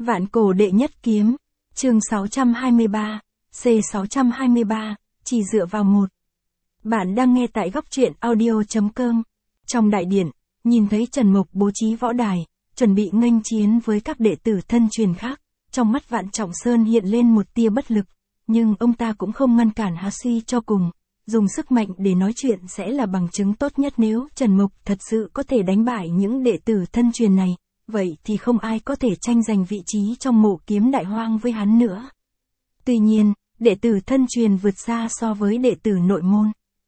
Vạn cổ đệ nhất kiếm, chương 623, C623, chỉ dựa vào một. Bạn đang nghe tại góc truyện audio.com. Trong đại điện, nhìn thấy Trần Mục bố trí võ đài, chuẩn bị nghênh chiến với các đệ tử thân truyền khác. Trong mắt Vạn Trọng Sơn hiện lên một tia bất lực, nhưng ông ta cũng không ngăn cản Hà Suy cho cùng. Dùng sức mạnh để nói chuyện sẽ là bằng chứng tốt nhất nếu Trần Mục thật sự có thể đánh bại những đệ tử thân truyền này. Vậy thì không ai có thể tranh giành vị trí trong mộ kiếm đại hoang với hắn nữa. Tuy nhiên, đệ tử thân truyền vượt xa so với đệ tử nội môn.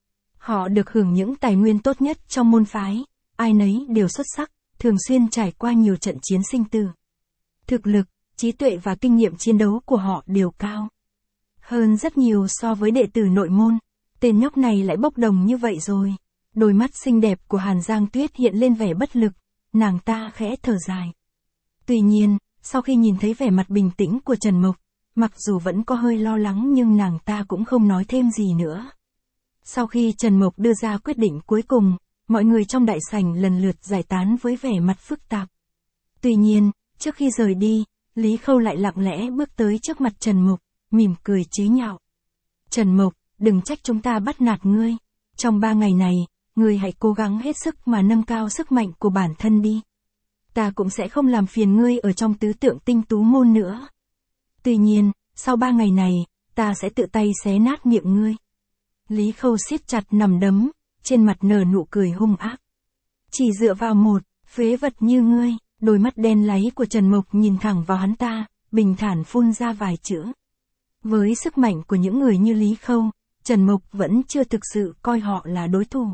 Họ được hưởng những tài nguyên tốt nhất trong môn phái, ai nấy đều xuất sắc, thường xuyên trải qua nhiều trận chiến sinh tử. Thực lực, trí tuệ và kinh nghiệm chiến đấu của họ đều cao hơn rất nhiều so với đệ tử nội môn. Tên nhóc này lại bốc đồng như vậy rồi. Đôi mắt xinh đẹp của Hàn Giang Tuyết hiện lên vẻ bất lực. Nàng ta khẽ thở dài. Tuy nhiên, sau khi nhìn thấy vẻ mặt bình tĩnh của Trần Mục, mặc dù vẫn có hơi lo lắng nhưng nàng ta cũng không nói thêm gì nữa. Sau khi Trần Mục đưa ra quyết định cuối cùng, mọi người trong đại sảnh lần lượt giải tán với vẻ mặt phức tạp. Tuy nhiên, trước khi rời đi, Lý Khâu lại lặng lẽ bước tới trước mặt Trần Mục, mỉm cười chế nhạo. Trần Mục, đừng trách chúng ta bắt nạt ngươi. Trong 3 ngày này, ngươi hãy cố gắng hết sức mà nâng cao sức mạnh của bản thân đi. Ta cũng sẽ không làm phiền ngươi ở trong tứ tượng tinh tú môn nữa. Tuy nhiên, sau 3 ngày này, ta sẽ tự tay xé nát miệng ngươi. Lý Khâu siết chặt nằm đấm, trên mặt nở nụ cười hung ác. Chỉ dựa vào một, phế vật như ngươi, đôi mắt đen láy của Trần Mục nhìn thẳng vào hắn ta, bình thản phun ra vài chữ. Với sức mạnh của những người như Lý Khâu, Trần Mục vẫn chưa thực sự coi họ là đối thủ.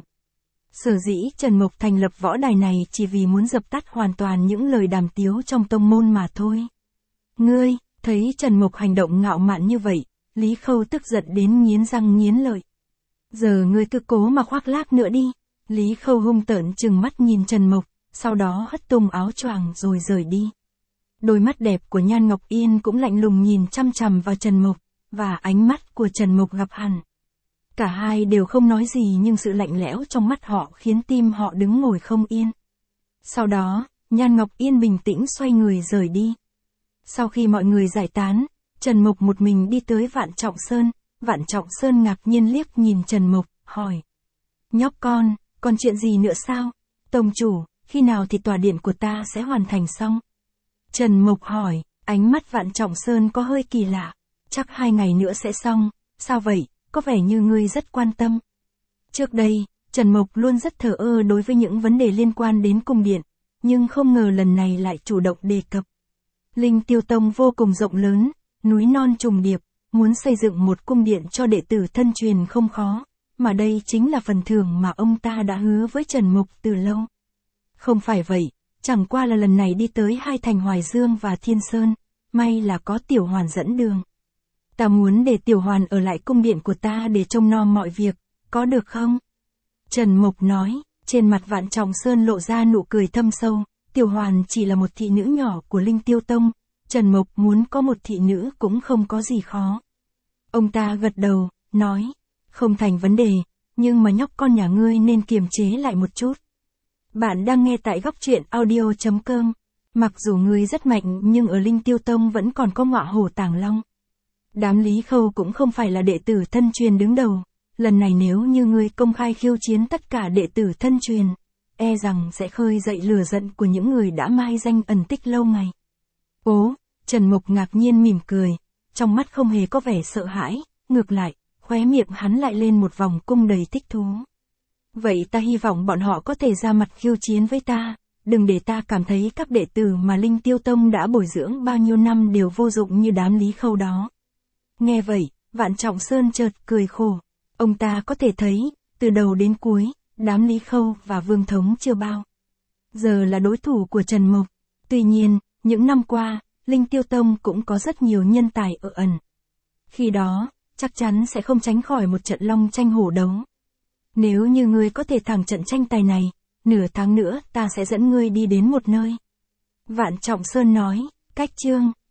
Sở dĩ Trần Mục thành lập võ đài này chỉ vì muốn dập tắt hoàn toàn những lời đàm tiếu trong tông môn mà thôi. Ngươi, thấy Trần Mục hành động ngạo mạn như vậy, Lý Khâu tức giận đến nghiến răng nghiến lợi. Giờ ngươi cứ cố mà khoác lác nữa đi. Lý Khâu hung tợn trừng mắt nhìn Trần Mục, sau đó hất tung áo choàng rồi rời đi. Đôi mắt đẹp của Nhan Ngọc Yên cũng lạnh lùng nhìn chăm chằm vào Trần Mục, và ánh mắt của Trần Mục gặp hẳn. Cả hai đều không nói gì nhưng sự lạnh lẽo trong mắt họ khiến tim họ đứng ngồi không yên. Sau đó, Nhan Ngọc Yên bình tĩnh xoay người rời đi. Sau khi mọi người giải tán, Trần Mục một mình đi tới Vạn Trọng Sơn. Vạn Trọng Sơn ngạc nhiên liếc nhìn Trần Mục, hỏi. Nhóc con, còn chuyện gì nữa sao? Tông chủ, khi nào thì tòa điện của ta sẽ hoàn thành xong? Trần Mục hỏi, ánh mắt Vạn Trọng Sơn có hơi kỳ lạ. Chắc 2 ngày nữa sẽ xong, sao vậy? Có vẻ như ngươi rất quan tâm. Trước đây, Trần Mục luôn rất thờ ơ đối với những vấn đề liên quan đến cung điện, nhưng không ngờ lần này lại chủ động đề cập. Linh Tiêu Tông vô cùng rộng lớn, núi non trùng điệp, muốn xây dựng một cung điện cho đệ tử thân truyền không khó, mà đây chính là phần thưởng mà ông ta đã hứa với Trần Mục từ lâu. Không phải vậy, chẳng qua là lần này đi tới 2 thành Hoài Dương và Thiên Sơn, may là có Tiểu Hoàn dẫn đường. Ta muốn để Tiểu Hoàn ở lại cung điện của ta để trông nom mọi việc, có được không? Trần Mục nói, trên mặt Vạn Trọng Sơn lộ ra nụ cười thâm sâu, Tiểu Hoàn chỉ là một thị nữ nhỏ của Linh Tiêu Tông, Trần Mục muốn có một thị nữ cũng không có gì khó. Ông ta gật đầu, nói, không thành vấn đề, nhưng mà nhóc con nhà ngươi nên kiềm chế lại một chút. Bạn đang nghe tại góc truyện audio.com, mặc dù ngươi rất mạnh nhưng ở Linh Tiêu Tông vẫn còn có ngọa hổ tàng long. Đám Lý Khâu cũng không phải là đệ tử thân truyền đứng đầu, lần này nếu như ngươi công khai khiêu chiến tất cả đệ tử thân truyền, e rằng sẽ khơi dậy lửa giận của những người đã mai danh ẩn tích lâu ngày. Ố, Trần Mục ngạc nhiên mỉm cười, trong mắt không hề có vẻ sợ hãi, ngược lại, khóe miệng hắn lại lên một vòng cung đầy thích thú. Vậy ta hy vọng bọn họ có thể ra mặt khiêu chiến với ta, đừng để ta cảm thấy các đệ tử mà Linh Tiêu Tông đã bồi dưỡng bao nhiêu năm đều vô dụng như đám Lý Khâu đó. Nghe vậy, Vạn Trọng Sơn chợt cười khổ. Ông ta có thể thấy, từ đầu đến cuối, đám Lý Khâu và Vương Thống chưa bao giờ là đối thủ của Trần Mục. Tuy nhiên, những năm qua, Linh Tiêu Tông cũng có rất nhiều nhân tài ở ẩn. Khi đó, chắc chắn sẽ không tránh khỏi một trận long tranh hổ đấu. Nếu như ngươi có thể thắng trận tranh tài này, nửa tháng nữa ta sẽ dẫn ngươi đi đến một nơi. Vạn Trọng Sơn nói, cách chương